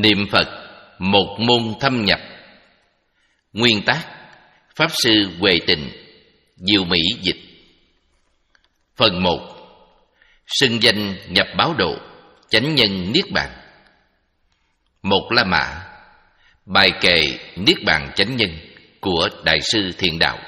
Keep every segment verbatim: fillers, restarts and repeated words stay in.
Niệm Phật một môn thâm nhập. Nguyên tác Pháp Sư Huệ Tịnh, Diệu Mỹ dịch. Phần một. Xưng danh nhập báo độ, chánh nhân niết bàn. Một La Mã. Bài kệ Niết bàn chánh nhân của Đại sư Thiện Đạo.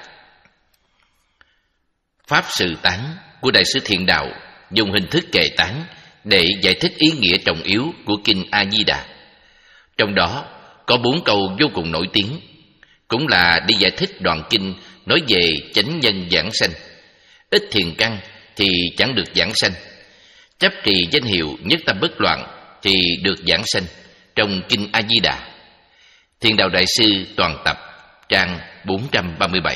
Pháp Sự Tán của Đại sư Thiện Đạo dùng hình thức kệ tán để giải thích ý nghĩa trọng yếu của kinh A Di Đà. Trong đó có bốn câu vô cùng nổi tiếng, cũng là đi giải thích đoạn kinh nói về chánh nhân giảng sanh. Ít thiền căn thì chẳng được giảng sanh, chấp trì danh hiệu nhất tâm bất loạn thì được giảng sanh, trong kinh A Di Đà. Thiện Đạo Đại sư toàn tập, trang bốn trăm ba mươi bảy.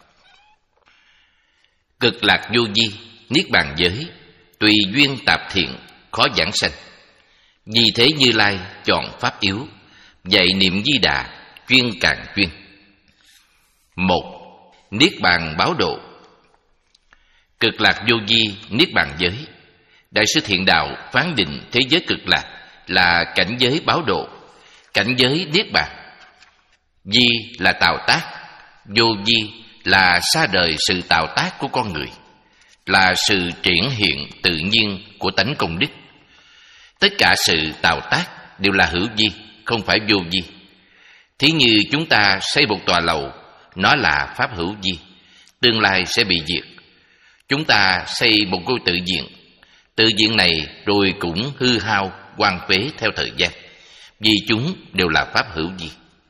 Cực lạc vô vi, niết bàn giới, tùy duyên tạp thiện, khó giảng sanh. Vì thế Như Lai chọn pháp yếu, dạy niệm Di Đà, chuyên càng chuyên. Một. Niết bàn báo độ. Cực lạc vô vi, niết bàn giới. Đại sư Thiện Đạo phán định thế giới cực lạc là cảnh giới báo độ, cảnh giới niết bàn. Vi là tạo tác, vô vi là xa đời sự tạo tác của con người, là sự triển hiện tự nhiên của tánh công đức. Tất cả sự tạo tác đều là hữu vi, không phải vô vi. Thí như chúng ta xây một tòa lầu, nó là pháp hữu vi, tương lai sẽ bị diệt. Chúng ta xây một ngôi tự viện, tự viện này rồi cũng hư hao, hoang phế theo thời gian, vì chúng đều là pháp hữu vi.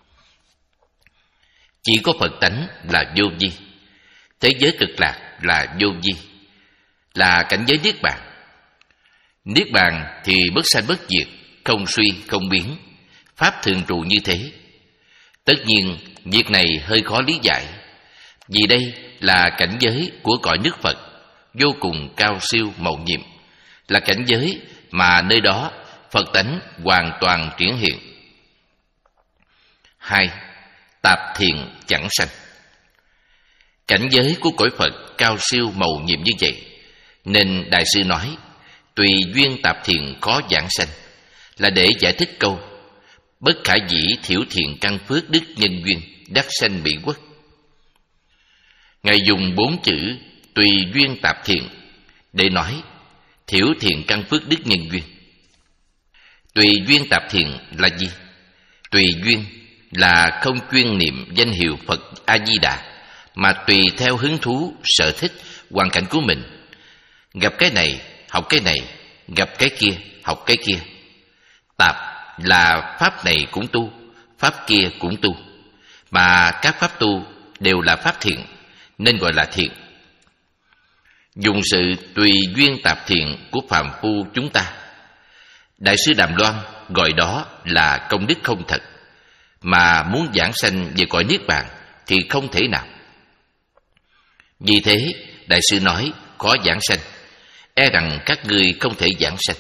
Chỉ có Phật tánh là vô vi. Thế giới cực lạc là vô vi, là cảnh giới niết bàn. Niết bàn thì bất sanh bất diệt, không suy không biến, pháp thường trụ như thế. Tất nhiên việc này hơi khó lý giải, vì đây là cảnh giới của cõi nước Phật, vô cùng cao siêu mầu nhiệm, là cảnh giới mà nơi đó Phật tánh hoàn toàn triển hiện. Hai. Tạp thiện chẳng sanh. Cảnh giới của cõi Phật cao siêu mầu nhiệm như vậy, nên Đại sư nói tùy duyên tạp thiện khó giảng sanh, là để giải thích câu bất khả dĩ thiểu thiện căn phước đức nhân duyên, đắc sanh bị quốc. Ngài dùng bốn chữ tùy duyên tạp thiện để nói thiểu thiện căn phước đức nhân duyên. Tùy duyên tạp thiện là gì? Tùy duyên là không chuyên niệm danh hiệu Phật A Di Đà, mà tùy theo hứng thú, sở thích, hoàn cảnh của mình. Gặp cái này, học cái này, gặp cái kia, học cái kia. Tạp là pháp này cũng tu, pháp kia cũng tu, mà các pháp tu đều là pháp thiện, nên gọi là thiện. Dùng sự tùy duyên tạp thiện của phàm phu chúng ta, Đại sư Đàm Loan gọi đó là công đức không thật, mà muốn giảng sanh về cõi niết bàn thì không thể nào. Vì thế Đại sư nói khó giảng sanh, e rằng các ngươi không thể giảng sanh.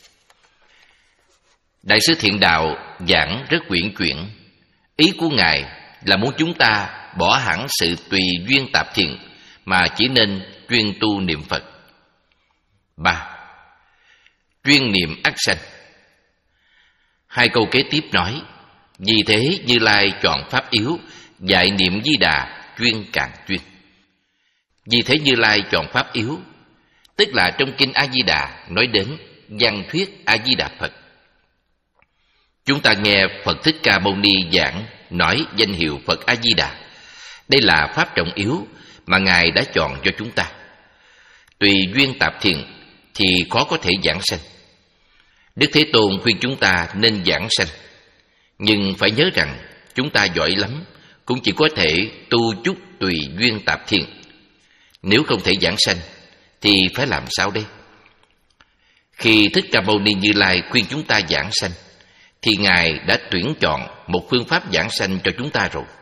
Đại sư Thiện Đạo giảng rất uyển chuyển. Ý của Ngài là muốn chúng ta bỏ hẳn sự tùy duyên tạp thiện, mà chỉ nên chuyên tu niệm Phật. Ba. Chuyên niệm ắt sanh. Hai câu kế tiếp nói vì thế Như Lai chọn pháp yếu, dạy niệm Di Đà, chuyên càng chuyên. Vì thế Như Lai chọn pháp yếu, tức là trong kinh A Di Đà nói đến văn thuyết A Di Đà Phật. Chúng ta nghe Phật Thích Ca Mâu Ni giảng nói danh hiệu Phật A Di Đà. Đây là pháp trọng yếu mà Ngài đã chọn cho chúng ta. Tùy duyên tạp thiện thì khó có thể giảng sanh. Đức Thế Tôn khuyên chúng ta nên giảng sanh, nhưng phải nhớ rằng chúng ta giỏi lắm cũng chỉ có thể tu chút tùy duyên tạp thiện. Nếu không thể giảng sanh thì phải làm sao đây? Khi Thích Ca Mâu Ni Như Lai khuyên chúng ta giảng sanh, thì Ngài đã tuyển chọn một phương pháp giảng sanh cho chúng ta rồi.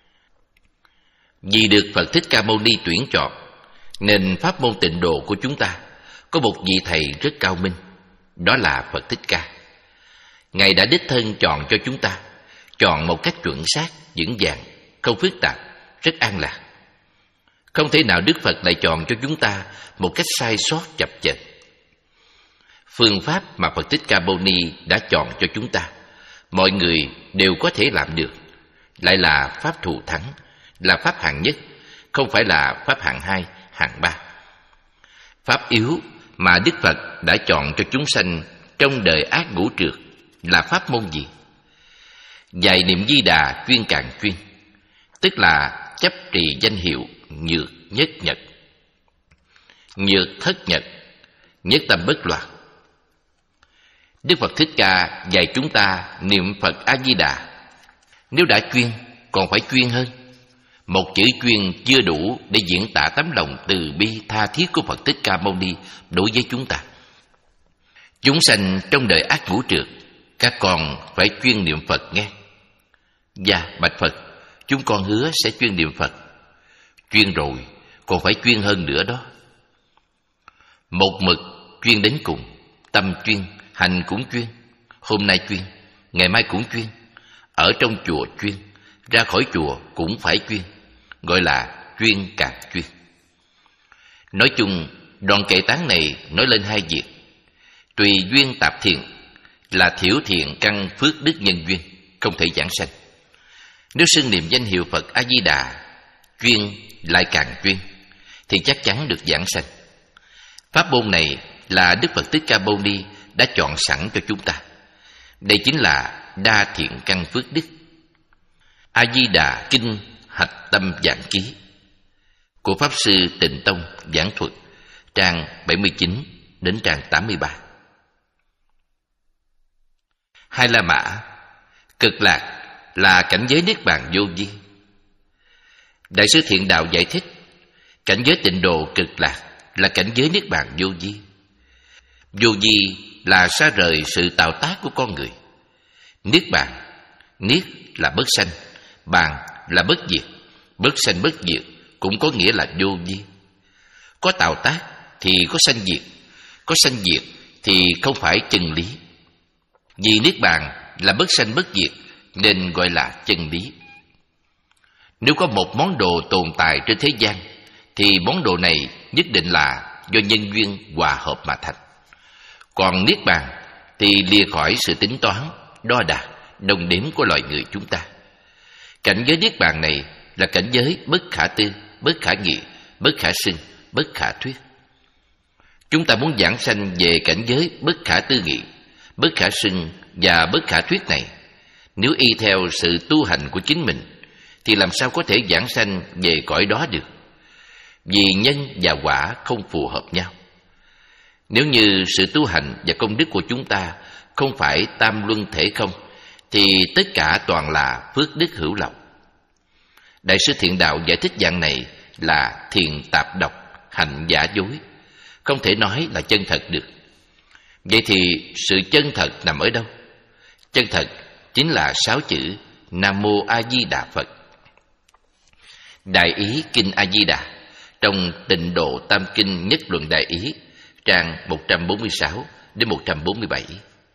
Vì được Phật Thích Ca Mâu Ni tuyển chọn, nên pháp môn tịnh độ của chúng ta có một vị thầy rất cao minh, đó là Phật Thích Ca. Ngài đã đích thân chọn cho chúng ta, chọn một cách chuẩn xác, vững vàng, không phức tạp, rất an lạc. Không thể nào Đức Phật lại chọn cho chúng ta một cách sai sót chập chệch. Phương pháp mà Phật Thích Ca Mâu Ni đã chọn cho chúng ta, mọi người đều có thể làm được, lại là pháp thù thắng, là pháp hạng nhất, không phải là pháp hạng hai, hạng ba. Pháp yếu mà Đức Phật đã chọn cho chúng sanh trong đời ác ngũ trược là pháp môn gì? Dạy niệm Di Đà chuyên càn chuyên, tức là chấp trì danh hiệu nhược nhất nhật, nhược thất nhật, nhất tâm bất loạn. Đức Phật Thích Ca dạy chúng ta niệm Phật A Di Đà. Nếu đã chuyên, còn phải chuyên hơn. Một chữ chuyên chưa đủ để diễn tả tấm lòng từ bi tha thiết của Phật Thích Ca Mâu Ni đối với chúng ta. Chúng sanh trong đời ác ngũ trược, các con phải chuyên niệm Phật nghe. Dạ, bạch Phật, chúng con hứa sẽ chuyên niệm Phật. Chuyên rồi, còn phải chuyên hơn nữa đó. Một mực chuyên đến cùng, tâm chuyên, hành cũng chuyên. Hôm nay chuyên, ngày mai cũng chuyên. Ở trong chùa chuyên, ra khỏi chùa cũng phải chuyên, gọi là chuyên càng chuyên. Nói chung, đoạn kệ tán này nói lên hai việc. Tùy duyên tạp thiện là thiểu thiện căn phước đức nhân duyên, không thể giảng sanh. Nếu xưng niệm danh hiệu Phật A Di Đà chuyên lại càng chuyên thì chắc chắn được giảng sanh. Pháp môn này là Đức Phật Thích Ca Mâu Ni đã chọn sẵn cho chúng ta. Đây chính là đa thiện căn phước đức. A Di Đà Kinh Hạch Tâm Giảng Ký của Pháp Sư Tịnh Tông giảng thuật, trang bảy mươi chín đến trang tám mươi ba. Hai La Mã, cực lạc là cảnh giới niết bàn vô vi. Đại sư Thiện Đạo giải thích, cảnh giới tịnh độ cực lạc là cảnh giới niết bàn vô vi. Vô vi là xa rời sự tạo tác của con người. Niết bàn, niết là bất sanh, bàn là bất diệt. Bất sanh bất diệt cũng có nghĩa là vô vi. Có tạo tác thì có sanh diệt, có sanh diệt thì không phải chân lý. Vì niết bàn là bất sanh bất diệt nên gọi là chân lý. Nếu có một món đồ tồn tại trên thế gian thì món đồ này nhất định là do nhân duyên hòa hợp mà thành. Còn niết bàn thì lìa khỏi sự tính toán, đo đạc, đồng đếm của loài người chúng ta. Cảnh giới niết bàn này là cảnh giới bất khả tư, bất khả nghị, bất khả xưng, bất khả thuyết. Chúng ta muốn giảng sanh về cảnh giới bất khả tư nghị, bất khả xưng và bất khả thuyết này, nếu y theo sự tu hành của chính mình thì làm sao có thể giảng sanh về cõi đó được? Vì nhân và quả không phù hợp nhau. Nếu như sự tu hành và công đức của chúng ta không phải tam luân thể không, thì tất cả toàn là phước đức hữu lậu. Đại sư Thiện Đạo giải thích dạng này là thiền tạp độc, hành giả dối, không thể nói là chân thật được. Vậy thì sự chân thật nằm ở đâu? Chân thật chính là sáu chữ Nam Mô A Di Đà Phật. Đại ý Kinh A Di Đà trong Tịnh Độ Tam Kinh Nhất Luận Đại Ý, trang một trăm bốn mươi sáu đến một trăm bốn mươi bảy.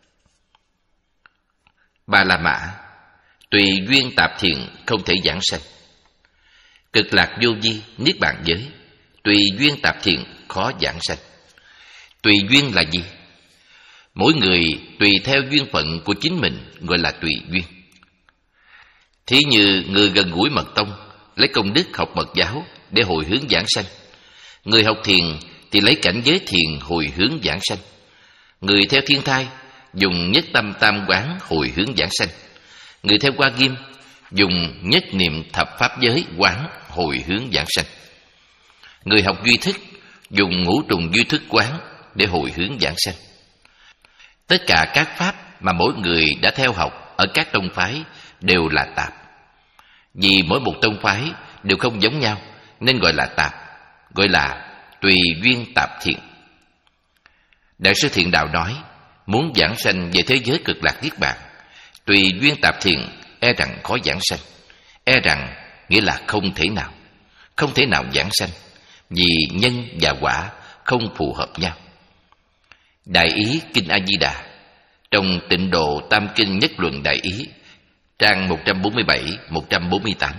Ba La Mã, tùy duyên tạp thiện không thể giảng sanh. Cực lạc vô vi, niết bàn giới, tùy duyên tạp thiện khó giảng sanh. Tùy duyên là gì? Mỗi người tùy theo duyên phận của chính mình gọi là tùy duyên. Thí như người gần gũi mật tông lấy công đức học mật giáo để hồi hướng giảng sanh. Người học thiền thì lấy cảnh giới thiền hồi hướng giảng sanh. Người theo thiên thai dùng nhất tâm tam quán hồi hướng giảng sanh. Người theo Hoa Nghiêm dùng nhất niệm thập pháp giới quán hồi hướng giảng sanh. Người học duy thức dùng ngũ trùng duy thức quán để hồi hướng giảng sanh. Tất cả các pháp mà mỗi người đã theo học ở các tông phái đều là tạp. Vì mỗi một tông phái đều không giống nhau nên gọi là tạp, gọi là tùy duyên tạp thiện. Đại sư Thiện Đạo nói, muốn giảng sanh về thế giới cực lạc niết bàn, tùy duyên tạp thiện e rằng khó giảng sanh. E rằng nghĩa là không thể nào, không thể nào giảng sanh, vì nhân và quả không phù hợp nhau. Đại ý Kinh A Di Đà trong Tịnh Độ Tam Kinh Nhất Luận Đại Ý, trang một trăm bốn mươi bảy đến một trăm bốn mươi tám.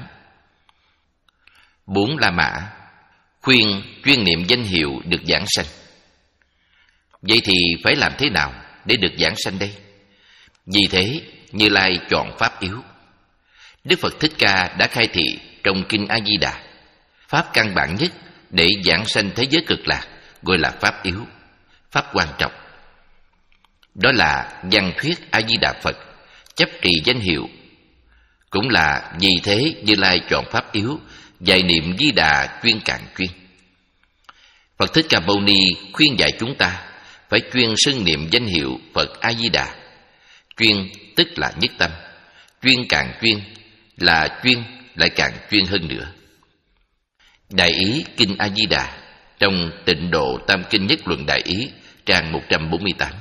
Bốn La Mã, khuyên chuyên niệm danh hiệu được giảng sanh. Vậy thì phải làm thế nào để được giảng sanh đây? Vì thế, Như Lai chọn pháp yếu. Đức Phật Thích Ca đã khai thị trong Kinh A Di Đà, pháp căn bản nhất để giảng sanh thế giới cực lạc gọi là pháp yếu, pháp quan trọng. Đó là văn thuyết A Di Đà Phật, chấp trì danh hiệu. Cũng là vì thế Như Lai chọn pháp yếu, dạy niệm Di Đà chuyên cạn chuyên. Phật Thích Ca Mâu Ni khuyên dạy chúng ta phải chuyên xưng niệm danh hiệu Phật A Di Đà. Chuyên tức là nhất tâm, chuyên cạn chuyên là chuyên lại càng chuyên hơn nữa. Đại ý Kinh A Di Đà trong Tịnh Độ Tam Kinh Nhất Luận Đại Ý, trang một trăm bốn mươi tám.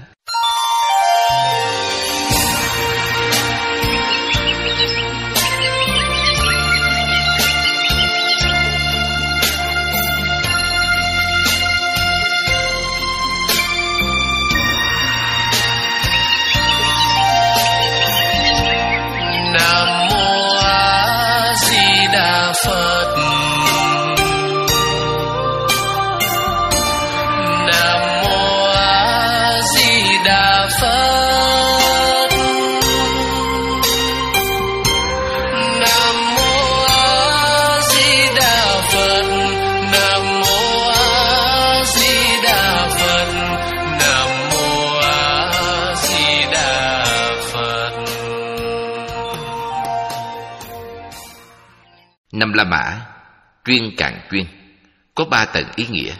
Phật. Nam mô A Di Đà Phật. Nam mô A Di Đà Phật. Nam mô A Di Đà Phật. Nam mô A Di Đà Phật. Năm La Mã, chuyên cạn chuyên, có ba tầng ý nghĩa.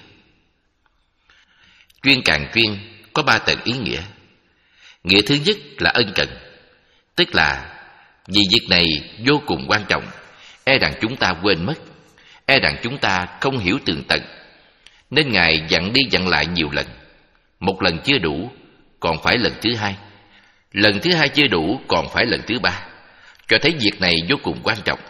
Chuyên cạn chuyên có ba tầng ý nghĩa. Nghĩa thứ nhất là ân cần, tức là vì việc này vô cùng quan trọng, e rằng chúng ta quên mất, e rằng chúng ta không hiểu tường tận, nên Ngài dặn đi dặn lại nhiều lần. Một lần chưa đủ, còn phải lần thứ hai. Lần thứ hai chưa đủ, còn phải lần thứ ba, cho thấy việc này vô cùng quan trọng.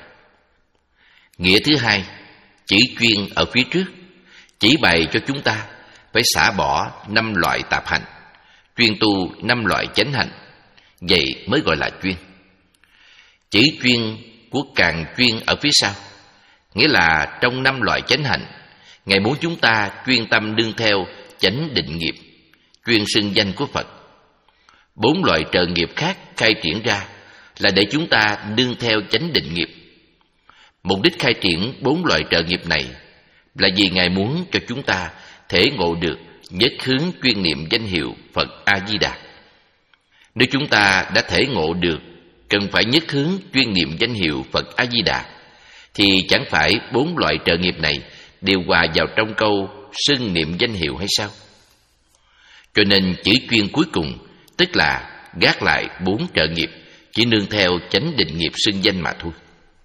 Nghĩa thứ hai, chỉ chuyên ở phía trước, chỉ bày cho chúng ta phải xả bỏ năm loại tạp hành, chuyên tu năm loại chánh hành, vậy mới gọi là chuyên. Chỉ chuyên của càng chuyên ở phía sau, nghĩa là trong năm loại chánh hành, Ngài muốn chúng ta chuyên tâm đương theo chánh định nghiệp, chuyên xưng danh của Phật. Bốn loại trợ nghiệp khác khai triển ra là để chúng ta đương theo chánh định nghiệp. Mục đích khai triển bốn loại trợ nghiệp này là vì Ngài muốn cho chúng ta thể ngộ được nhất hướng chuyên niệm danh hiệu Phật A Di Đà. Nếu chúng ta đã thể ngộ được cần phải nhất hướng chuyên niệm danh hiệu Phật A Di Đà, thì chẳng phải bốn loại trợ nghiệp này đều hòa vào trong câu xưng niệm danh hiệu hay sao? Cho nên chữ chuyên cuối cùng tức là gác lại bốn trợ nghiệp, chỉ nương theo chánh định nghiệp xưng danh mà thôi.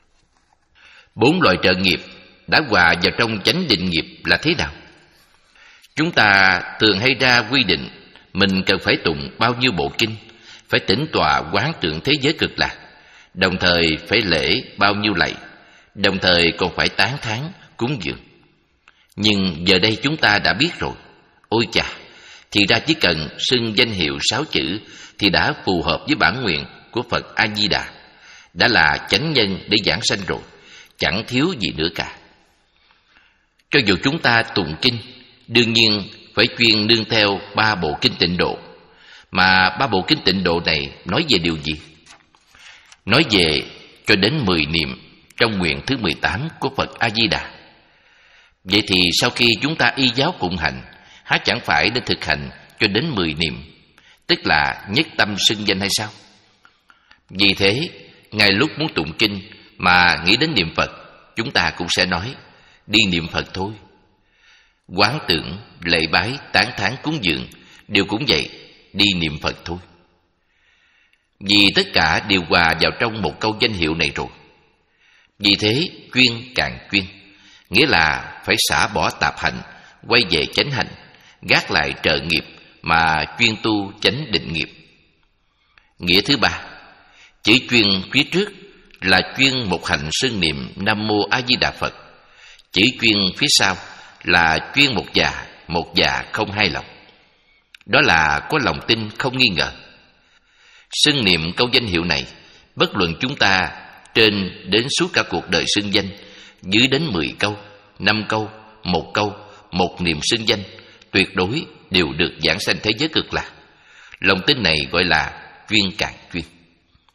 Bốn loại trợ nghiệp đã hòa vào trong chánh định nghiệp là thế nào? Chúng ta thường hay ra quy định mình cần phải tụng bao nhiêu bộ kinh, phải tĩnh tọa quán tưởng thế giới cực lạc, đồng thời phải lễ bao nhiêu lạy, đồng thời còn phải tán thán cúng dường. Nhưng giờ đây chúng ta đã biết rồi. Ôi chà, thì ra chỉ cần xưng danh hiệu sáu chữ thì đã phù hợp với bản nguyện của Phật A Di Đà, đã là chánh nhân để giảng sanh rồi, chẳng thiếu gì nữa cả. Cho dù chúng ta tụng kinh, đương nhiên phải chuyên nương theo ba bộ kinh Tịnh Độ. Mà ba bộ kinh Tịnh Độ này nói về điều gì? Nói về cho đến mười niệm trong nguyện thứ mười tám của Phật A Di Đà. Vậy thì sau khi chúng ta y giáo phụng hành, há chẳng phải nên thực hành cho đến mười niệm, tức là nhất tâm xưng danh hay sao? Vì thế, ngay lúc muốn tụng kinh mà nghĩ đến niệm Phật, chúng ta cũng sẽ nói đi niệm Phật thôi. Quán tưởng, lễ bái, tán thán cúng dường đều cũng vậy, đi niệm Phật thôi. Vì tất cả đều hòa vào trong một câu danh hiệu này rồi. Vì thế chuyên càng chuyên, nghĩa là phải xả bỏ tạp hành, quay về chánh hành, gác lại trợ nghiệp mà chuyên tu chánh định nghiệp. Nghĩa thứ ba, chữ chuyên phía trước là chuyên một hành xưng niệm Nam Mô A Di Đà Phật. Chữ chuyên phía sau là chuyên một dạ, một dạ không hai lòng. Đó là có lòng tin không nghi ngờ. Xưng niệm câu danh hiệu này, bất luận chúng ta trên đến suốt cả cuộc đời xưng danh, dưới đến mười câu, năm câu, một câu, một niệm xưng danh, tuyệt đối đều được giảng sanh thế giới cực lạc. Lòng tin này gọi là chuyên càng chuyên.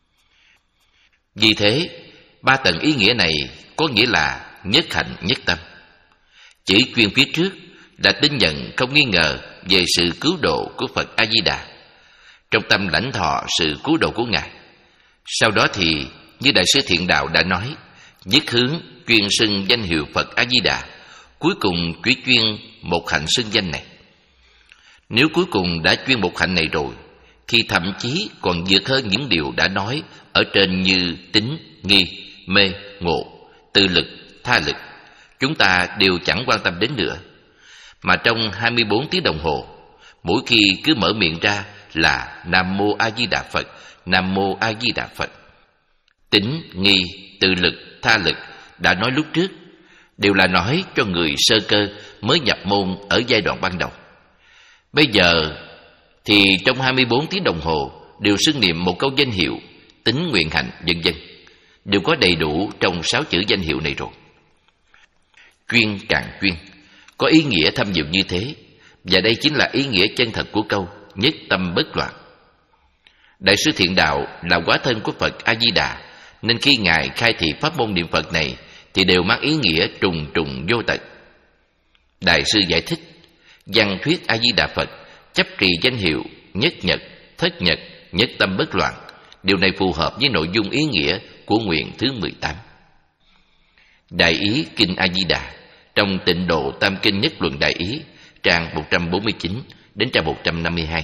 Vì thế, ba tầng ý nghĩa này có nghĩa là nhất hạnh nhất tâm. Chữ chuyên phía trước là tin nhận không nghi ngờ về sự cứu độ của Phật A-di-đà, trong tâm lãnh thọ sự cứu độ của Ngài. Sau đó thì, như Đại sư Thiện Đạo đã nói, dứt hướng chuyên xưng danh hiệu Phật A-di-đà, cuối cùng chỉ chuyên một hạnh xưng danh này. Nếu cuối cùng đã chuyên một hạnh này rồi, thì thậm chí còn vượt hơn những điều đã nói ở trên như tín, nghi, mê, ngộ, tự lực, tha lực, chúng ta đều chẳng quan tâm đến nữa. Mà trong hai mươi bốn tiếng đồng hồ, mỗi khi cứ mở miệng ra là Nam Mô A Di Đà Phật, Nam Mô A Di Đà Phật. Tín, nghi, tự lực, tha lực đã nói lúc trước, đều là nói cho người sơ cơ mới nhập môn ở giai đoạn ban đầu. Bây giờ thì trong hai mươi bốn tiếng đồng hồ đều xưng niệm một câu danh hiệu, tín, nguyện, hạnh, vân vân, đều có đầy đủ trong sáu chữ danh hiệu này rồi. Chuyên càng chuyên, có ý nghĩa thâm diệu như thế, và đây chính là ý nghĩa chân thật của câu nhất tâm bất loạn. Đại sư Thiện Đạo là hóa thân của Phật A-di-đà, nên khi Ngài khai thị pháp môn niệm Phật này thì đều mang ý nghĩa trùng trùng vô tận. Đại sư giải thích, văn thuyết A-di-đà Phật chấp trì danh hiệu nhất nhật, thất nhật, nhất tâm bất loạn. Điều này phù hợp với nội dung ý nghĩa của nguyện thứ mười tám. Đại ý Kinh A-di-đà trong Tịnh Độ Tam Kinh Nhất Luận Đại Ý, trang một trăm bốn mươi chín đến trang một trăm năm mươi hai.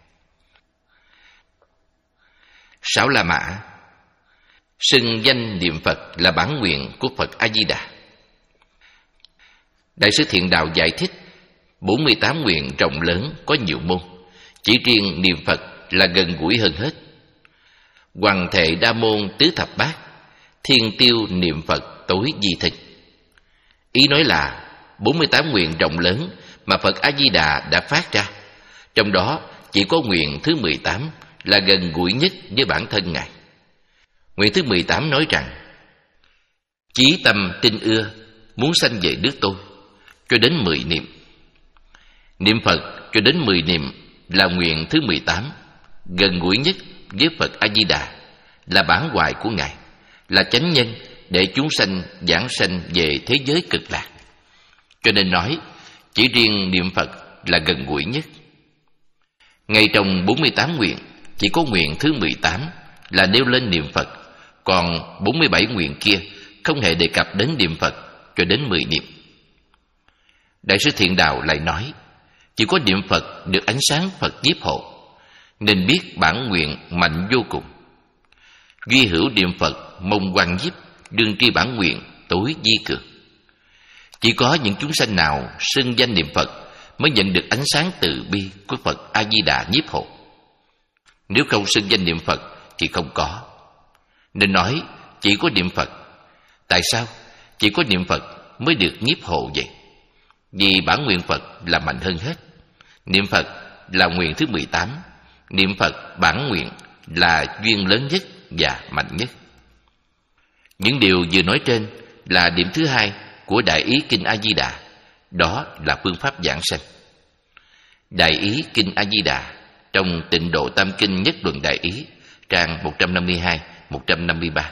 Sáu La Mã xưng danh niệm Phật là bản nguyện của Phật A-di-đà. Đại sư Thiện Đạo giải thích, bốn mươi tám nguyện rộng lớn có nhiều môn, chỉ riêng niệm Phật là gần gũi hơn hết. Hoàng thệ đa môn tứ thập bát, thiên tiêu niệm Phật tối di thịnh. Ý nói là bốn mươi tám nguyện rộng lớn mà Phật A-di-đà đã phát ra, trong đó chỉ có nguyện thứ mười tám là gần gũi nhất với bản thân Ngài. Nguyện thứ mười tám nói rằng, chí tâm tin ưa, muốn sanh về nước tôi, cho đến mười niệm. Niệm Phật cho đến mười niệm là nguyện thứ mười tám, gần gũi nhất với Phật A-di-đà, là bản hoài của Ngài, là chánh nhân để chúng sanh giảng sanh về thế giới cực lạc. Cho nên nói, chỉ riêng niệm Phật là gần gũi nhất. Ngay trong bốn mươi tám nguyện, chỉ có nguyện thứ mười tám là nêu lên niệm Phật, còn bốn mươi bảy nguyện kia không hề đề cập đến niệm Phật cho đến mười niệm. Đại sư Thiện Đạo lại nói, chỉ có niệm Phật được ánh sáng Phật nhiếp hộ, nên biết bản nguyện mạnh vô cùng. Duy hữu niệm Phật mong quang nhiếp, đương tri bản nguyện tối di cường. Chỉ có những chúng sanh nào xưng danh niệm Phật mới nhận được ánh sáng từ bi của Phật A-di-đà nhiếp hộ. Nếu không xưng danh niệm Phật thì không có. Nên nói chỉ có niệm Phật. Tại sao chỉ có niệm Phật mới được nhiếp hộ vậy? Vì bản nguyện Phật là mạnh hơn hết. Niệm Phật là nguyện thứ mười tám. Niệm Phật bản nguyện là duyên lớn nhất và mạnh nhất. Những điều vừa nói trên là điểm thứ hai của Đại ý Kinh A-di-đà, đó là phương pháp giảng sanh. Đại ý Kinh A-di-đà trong Tịnh Độ Tam Kinh Nhất Luận Đại Ý, trang một trăm năm mươi hai đến một trăm năm mươi ba.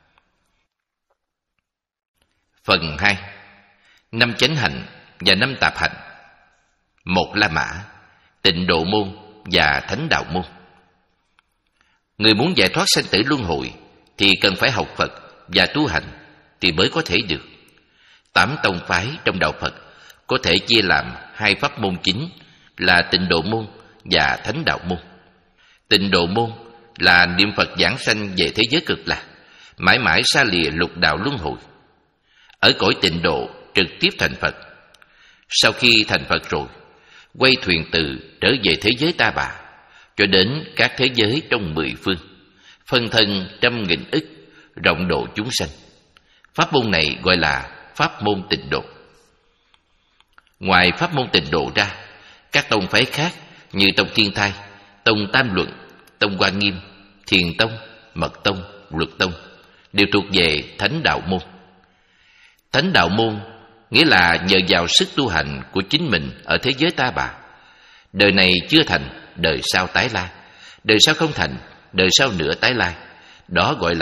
Phần hai. Năm chánh hạnh và năm tạp hạnh. Một La Mã, Tịnh Độ môn và Thánh Đạo môn. Người muốn giải thoát sanh tử luân hồi thì cần phải học Phật và tu hành thì mới có thể được. Tám tông phái trong đạo Phật có thể chia làm hai pháp môn chính là Tịnh Độ môn và Thánh Đạo môn. Tịnh Độ môn là niệm Phật giảng sanh về thế giới cực lạc, mãi mãi xa lìa lục đạo luân hồi. Ở cõi Tịnh Độ trực tiếp thành Phật. Sau khi thành Phật rồi, quay thuyền từ trở về thế giới Ta Bà, cho đến các thế giới trong mười phương, phân thân trăm nghìn ức, rộng độ chúng sanh. Pháp môn này gọi là pháp môn Tịnh Độ. Ngoài pháp môn Tịnh Độ ra, các tông phái khác như tông Thiên Thai, tông Tam Luận, tông Hoa Nghiêm, Thiền tông, Mật tông, Luật tông đều thuộc về Thánh Đạo môn. Thánh Đạo môn nghĩa là nhờ vào sức tu hành của chính mình ở thế giới Ta Bà, đời này chưa thành, đời sau tái lai, đời sau không thành, đời sau nữa tái lai, đó gọi là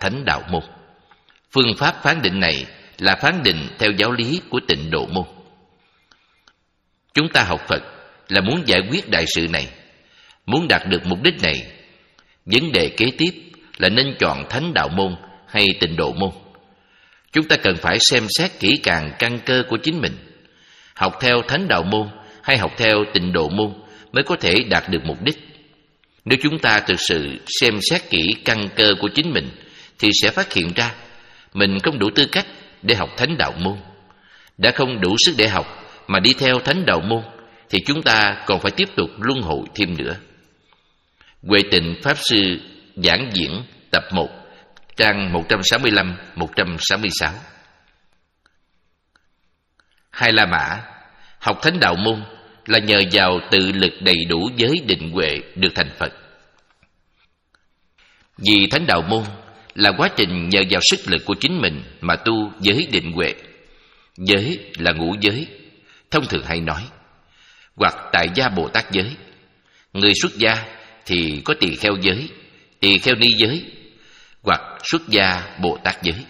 thánh đạo môn. Phương pháp phán định này là phán định theo giáo lý của Tịnh Độ môn. Chúng ta học Phật là muốn giải quyết đại sự này, muốn đạt được mục đích này. Vấn đề kế tiếp là nên chọn thánh đạo môn hay Tịnh Độ môn. Chúng ta cần phải xem xét kỹ càng căn cơ của chính mình. Học theo thánh đạo môn hay học theo Tịnh Độ môn mới có thể đạt được mục đích. Nếu chúng ta thực sự xem xét kỹ căn cơ của chính mình thì sẽ phát hiện ra mình không đủ tư cách để học thánh đạo môn. Đã không đủ sức để học mà đi theo thánh đạo môn thì chúng ta còn phải tiếp tục luân hồi thêm nữa. Huệ Tịnh Pháp Sư giảng diễn tập một, trang một trăm sáu mươi lăm đến một trăm sáu mươi sáu. Hai La Mã học thánh đạo môn là nhờ vào tự lực đầy đủ giới định huệ được thành Phật. Vì thánh đạo môn là quá trình nhờ vào sức lực của chính mình mà tu giới định huệ. Giới là ngũ giới, thông thường hay nói, hoặc tại gia Bồ Tát giới. Người xuất gia thì có tỳ kheo giới, tỳ kheo ni giới, hoặc xuất gia Bồ Tát giới.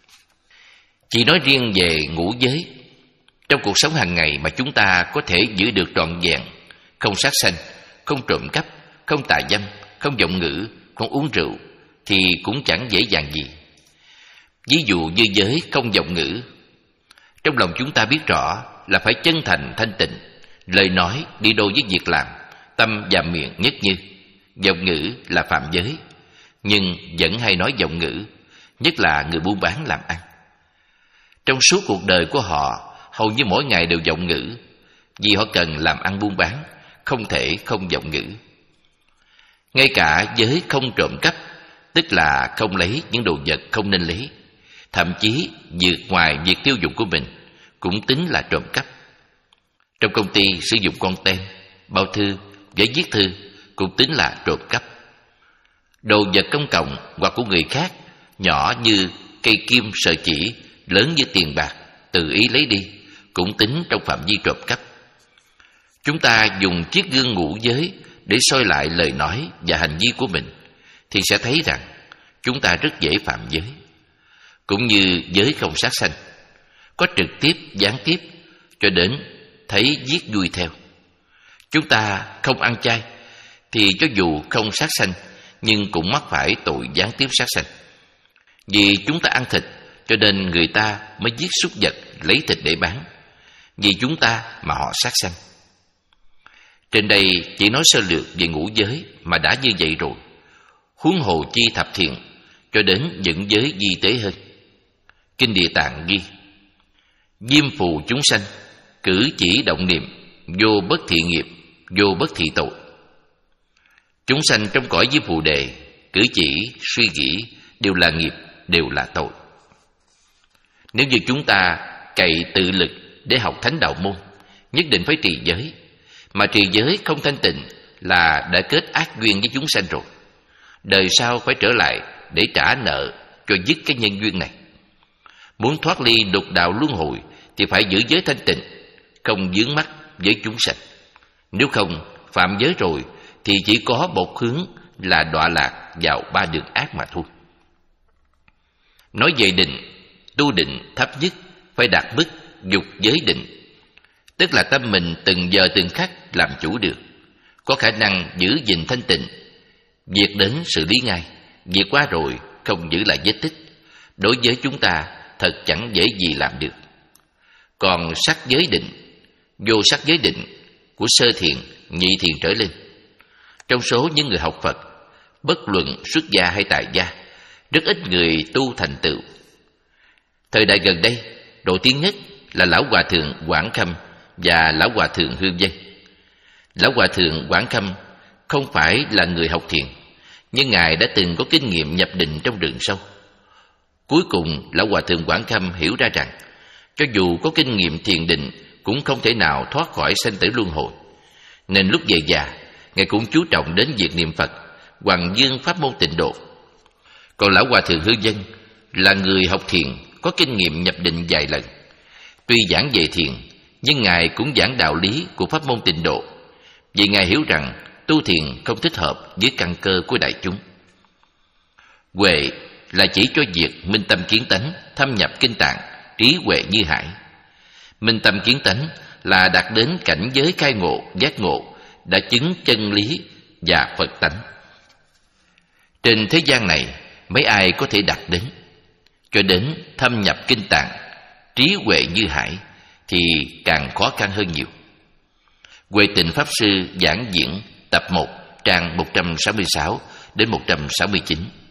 Chỉ nói riêng về ngũ giới, trong cuộc sống hàng ngày mà chúng ta có thể giữ được trọn vẹn, không sát sanh, không trộm cắp, không tà dâm, không vọng ngữ, không uống rượu, thì cũng chẳng dễ dàng gì. Ví dụ như giới không vọng ngữ, trong lòng chúng ta biết rõ là phải chân thành thanh tịnh, lời nói đi đôi với việc làm, tâm và miệng nhất như. Vọng ngữ là phạm giới, nhưng vẫn hay nói vọng ngữ, nhất là người buôn bán làm ăn. Trong suốt cuộc đời của họ, hầu như mỗi ngày đều vọng ngữ, vì họ cần làm ăn buôn bán, không thể không vọng ngữ. Ngay cả giới không trộm cắp, tức là không lấy những đồ vật không nên lấy, thậm chí vượt ngoài việc tiêu dùng của mình, cũng tính là trộm cắp. Trong công ty sử dụng con tem, bao thư, giấy viết thư cũng tính là trộm cắp. Đồ vật công cộng hoặc của người khác, nhỏ như cây kim sợi chỉ, lớn như tiền bạc, tự ý lấy đi, cũng tính trong phạm vi trộm cắp. Chúng ta dùng chiếc gương ngũ giới để soi lại lời nói và hành vi của mình, thì sẽ thấy rằng chúng ta rất dễ phạm giới. Cũng như giới không sát sanh, có trực tiếp, gián tiếp, cho đến thấy giết vui theo. Chúng ta không ăn chay, thì cho dù không sát sanh, nhưng cũng mắc phải tội gián tiếp sát sanh. Vì chúng ta ăn thịt, cho nên người ta mới giết súc vật lấy thịt để bán. Vì chúng ta mà họ sát sanh. Trên đây chỉ nói sơ lược về ngũ giới mà đã như vậy rồi, huống hồ chi thập thiện, cho đến những giới vi tế hơn. Kinh Địa Tạng ghi: diêm phù chúng sanh, cử chỉ động niệm, vô bất thị nghiệp, vô bất thị tội. Chúng sanh trong cõi diêm phù đề, cử chỉ, suy nghĩ đều là nghiệp, đều là tội. Nếu như chúng ta cậy tự lực để học thánh đạo môn, nhất định phải trì giới, mà trì giới không thanh tịnh là đã kết ác duyên với chúng sanh rồi. Đời sau phải trở lại để trả nợ cho dứt cái nhân duyên này. Muốn thoát ly lục đạo luân hồi thì phải giữ giới thanh tịnh, không vướng mắc với chúng sanh. Nếu không, phạm giới rồi thì chỉ có một hướng là đọa lạc vào ba đường ác mà thôi. Nói về định, tu định thấp nhất phải đạt mức dục giới định, tức là tâm mình từng giờ từng khắc làm chủ được, có khả năng giữ gìn thanh tịnh, việc đến xử lý ngay, việc qua rồi không giữ lại vết tích. Đối với chúng ta thật chẳng dễ gì làm được. Còn sắc giới định, vô sắc giới định của sơ thiền, nhị thiền trở lên, trong số những người học Phật, bất luận xuất gia hay tại gia, rất ít người tu thành tựu. Thời đại gần đây, nổi tiếng nhất là Lão Hòa Thượng Quảng Khâm và Lão Hòa Thượng Hương Vân. Lão Hòa Thượng Quảng Khâm không phải là người học thiền, nhưng Ngài đã từng có kinh nghiệm nhập định trong rừng sâu. Cuối cùng, Lão Hòa Thượng Quảng Khâm hiểu ra rằng, cho dù có kinh nghiệm thiền định cũng không thể nào thoát khỏi sanh tử luân hồi. Nên lúc về già, Ngài cũng chú trọng đến việc niệm Phật, hoằng dương pháp môn Tịnh Độ. Còn Lão Hòa Thượng Hương Vân là người học thiền, có kinh nghiệm nhập định vài lần. Tuy giảng về thiền, nhưng Ngài cũng giảng đạo lý của pháp môn Tịnh Độ, vì Ngài hiểu rằng tu thiền không thích hợp với căn cơ của đại chúng. Huệ là chỉ cho việc minh tâm kiến tánh, thâm nhập kinh tạng, trí huệ như hải. Minh tâm kiến tánh là đạt đến cảnh giới khai ngộ, giác ngộ, đã chứng chân lý và Phật tánh. Trên thế gian này, mấy ai có thể đạt đến? Cho đến thâm nhập kinh tạng, trí huệ như hải thì càng khó khăn hơn nhiều. Huệ Tịnh Pháp Sư giảng diễn tập một, trang một trăm sáu mươi sáu đến một trăm sáu mươi chín.